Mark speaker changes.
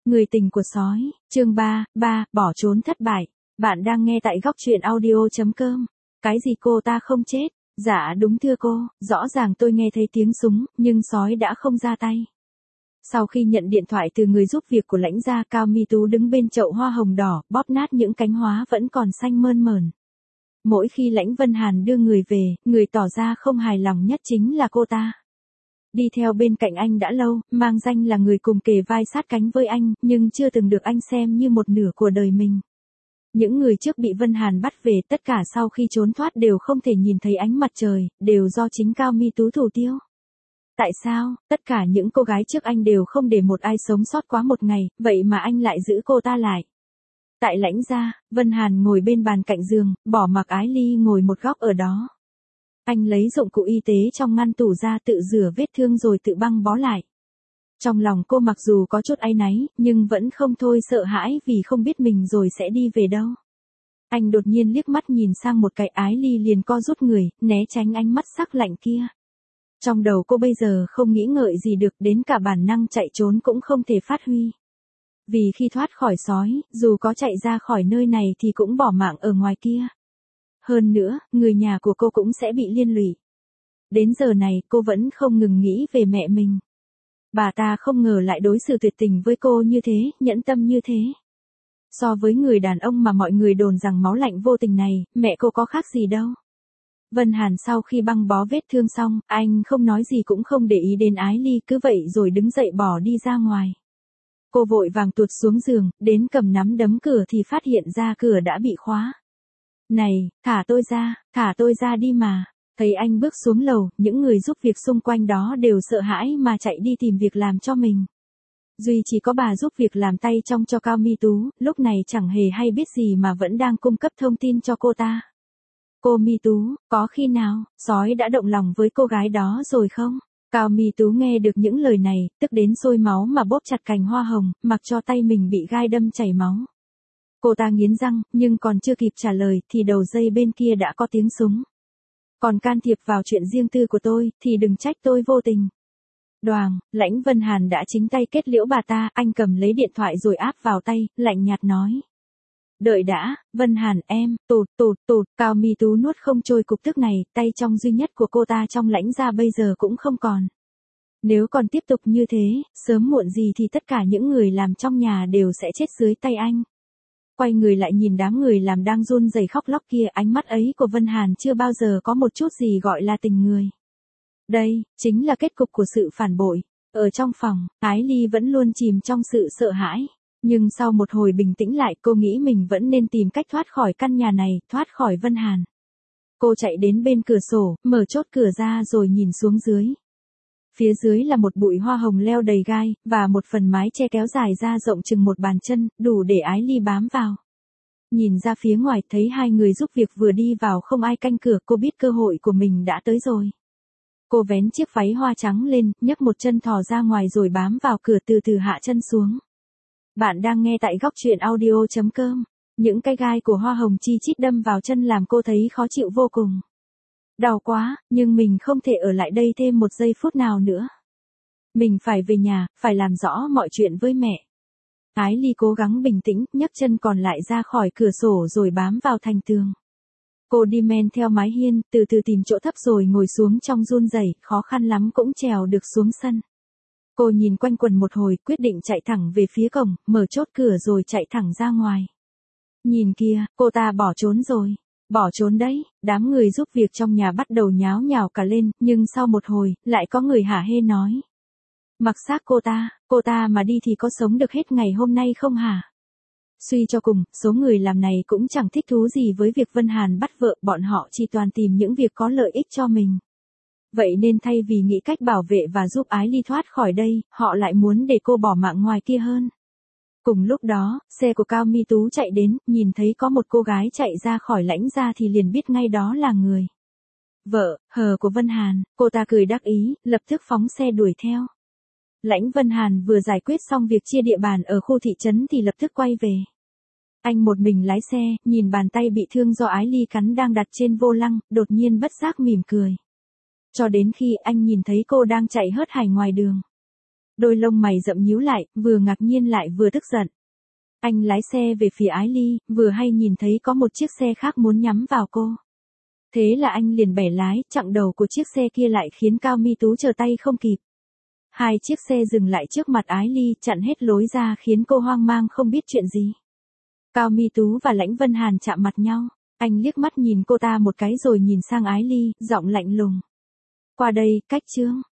Speaker 1: Người tình của sói, chương 3, bỏ trốn thất bại. Bạn đang nghe tại góc truyện audio.com. Cái gì cô ta không chết? Dạ đúng thưa cô, rõ ràng tôi nghe thấy tiếng súng, nhưng sói đã không ra tay. Sau khi nhận điện thoại từ người giúp việc của lãnh gia, Cao Mi Tú đứng bên chậu hoa hồng đỏ, bóp nát những cánh hoa vẫn còn xanh mơn mởn. Mỗi khi Lãnh Vân Hàn đưa người về, người tỏ ra không hài lòng nhất chính là cô ta. Đi theo bên cạnh anh đã lâu, mang danh là người cùng kề vai sát cánh với anh, nhưng chưa từng được anh xem như một nửa của đời mình. Những người trước bị Vân Hàn bắt về, tất cả sau khi trốn thoát đều không thể nhìn thấy ánh mặt trời, đều do chính Cao Mi Tú thủ tiêu. Tại sao, tất cả những cô gái trước anh đều không để một ai sống sót quá một ngày, vậy mà anh lại giữ cô ta lại? Tại lãnh gia, Vân Hàn ngồi bên bàn cạnh giường, bỏ mặc Ái Ly ngồi một góc ở đó. Anh lấy dụng cụ y tế trong ngăn tủ ra, tự rửa vết thương rồi tự băng bó lại. Trong lòng cô mặc dù có chút áy náy, nhưng vẫn không thôi sợ hãi vì không biết mình rồi sẽ đi về đâu. Anh đột nhiên liếc mắt nhìn sang một cái, Ái Ly liền co rút người, né tránh ánh mắt sắc lạnh kia. Trong đầu cô bây giờ không nghĩ ngợi gì được, đến cả bản năng chạy trốn cũng không thể phát huy. Vì khi thoát khỏi sói, dù có chạy ra khỏi nơi này thì cũng bỏ mạng ở ngoài kia. Hơn nữa, người nhà của cô cũng sẽ bị liên lụy. Đến giờ này, cô vẫn không ngừng nghĩ về mẹ mình. Bà ta không ngờ lại đối xử tuyệt tình với cô như thế, nhẫn tâm như thế. So với người đàn ông mà mọi người đồn rằng máu lạnh vô tình này, mẹ cô có khác gì đâu. Vân Hàn sau khi băng bó vết thương xong, anh không nói gì cũng không để ý đến Ái Ly, cứ vậy rồi đứng dậy bỏ đi ra ngoài. Cô vội vàng tuột xuống giường, đến cầm nắm đấm cửa thì phát hiện ra cửa đã bị khóa. Này, thả tôi ra đi mà. Thấy anh bước xuống lầu, những người giúp việc xung quanh đó đều sợ hãi mà chạy đi tìm việc làm cho mình. Duy chỉ có bà giúp việc làm tay trong cho Cao Mi Tú, lúc này chẳng hề hay biết gì mà vẫn đang cung cấp thông tin cho cô ta. Cô Mi Tú, có khi nào, sói đã động lòng với cô gái đó rồi không? Cao Mi Tú nghe được những lời này, tức đến sôi máu mà bóp chặt cành hoa hồng, mặc cho tay mình bị gai đâm chảy máu. Cô ta nghiến răng, nhưng còn chưa kịp trả lời, thì đầu dây bên kia đã có tiếng súng. Còn can thiệp vào chuyện riêng tư của tôi, thì đừng trách tôi vô tình. Đoàng, Lãnh Vân Hàn đã chính tay kết liễu bà ta, anh cầm lấy điện thoại rồi áp vào tay, lạnh nhạt nói. Đợi đã, Vân Hàn em, tụt, Cao Mi Tú nuốt không trôi cục tức này, tay trong duy nhất của cô ta trong lãnh gia bây giờ cũng không còn. Nếu còn tiếp tục như thế, sớm muộn gì thì tất cả những người làm trong nhà đều sẽ chết dưới tay anh. Quay người lại nhìn đám người làm đang run rẩy khóc lóc kia, ánh mắt ấy của Vân Hàn chưa bao giờ có một chút gì gọi là tình người. Đây, chính là kết cục của sự phản bội. Ở trong phòng, Ái Ly vẫn luôn chìm trong sự sợ hãi. Nhưng sau một hồi bình tĩnh lại, cô nghĩ mình vẫn nên tìm cách thoát khỏi căn nhà này, thoát khỏi Vân Hàn. Cô chạy đến bên cửa sổ, mở chốt cửa ra rồi nhìn xuống dưới. Phía dưới là một bụi hoa hồng leo đầy gai, và một phần mái che kéo dài ra rộng chừng một bàn chân, đủ để Ái Ly bám vào. Nhìn ra phía ngoài, thấy hai người giúp việc vừa đi vào không ai canh cửa, cô biết cơ hội của mình đã tới rồi. Cô vén chiếc váy hoa trắng lên, nhấc một chân thò ra ngoài rồi bám vào cửa, từ từ hạ chân xuống. Bạn đang nghe tại góc truyện audio.com. Những cái gai của hoa hồng chi chít đâm vào chân làm cô thấy khó chịu vô cùng. Đau quá, nhưng mình không thể ở lại đây thêm một giây phút nào nữa. Mình phải về nhà, phải làm rõ mọi chuyện với mẹ. Ái Ly cố gắng bình tĩnh, nhấc chân còn lại ra khỏi cửa sổ rồi bám vào thành tường. Cô đi men theo mái hiên, từ từ tìm chỗ thấp rồi ngồi xuống trong run rẩy, khó khăn lắm cũng trèo được xuống sân. Cô nhìn quanh quần một hồi, quyết định chạy thẳng về phía cổng, mở chốt cửa rồi chạy thẳng ra ngoài. Nhìn kìa, cô ta bỏ trốn rồi. Bỏ trốn đấy, đám người giúp việc trong nhà bắt đầu nháo nhào cả lên, nhưng sau một hồi, lại có người hả hê nói. Mặc xác cô ta mà đi thì có sống được hết ngày hôm nay không hả? Suy cho cùng, số người làm này cũng chẳng thích thú gì với việc Vân Hàn bắt vợ, bọn họ chỉ toàn tìm những việc có lợi ích cho mình. Vậy nên thay vì nghĩ cách bảo vệ và giúp Ái Ly thoát khỏi đây, họ lại muốn để cô bỏ mạng ngoài kia hơn. Cùng lúc đó, xe của Cao Mi Tú chạy đến, nhìn thấy có một cô gái chạy ra khỏi lãnh gia thì liền biết ngay đó là người vợ hờ của Vân Hàn. Cô ta cười đắc ý, lập tức phóng xe đuổi theo. Lãnh Vân Hàn vừa giải quyết xong việc chia địa bàn ở khu thị trấn thì lập tức quay về. Anh một mình lái xe, nhìn bàn tay bị thương do Ái Ly cắn đang đặt trên vô lăng, đột nhiên bất giác mỉm cười. Cho đến khi anh nhìn thấy cô đang chạy hớt hải ngoài đường. Đôi lông mày rậm nhíu lại, vừa ngạc nhiên lại vừa tức giận. Anh lái xe về phía Ái Ly, vừa hay nhìn thấy có một chiếc xe khác muốn nhắm vào cô. Thế là anh liền bẻ lái, chặng đầu của chiếc xe kia lại khiến Cao Mi Tú trở tay không kịp. Hai chiếc xe dừng lại trước mặt Ái Ly, chặn hết lối ra khiến cô hoang mang không biết chuyện gì. Cao Mi Tú và Lãnh Vân Hàn chạm mặt nhau. Anh liếc mắt nhìn cô ta một cái rồi nhìn sang Ái Ly, giọng lạnh lùng. Qua đây, cách Trương.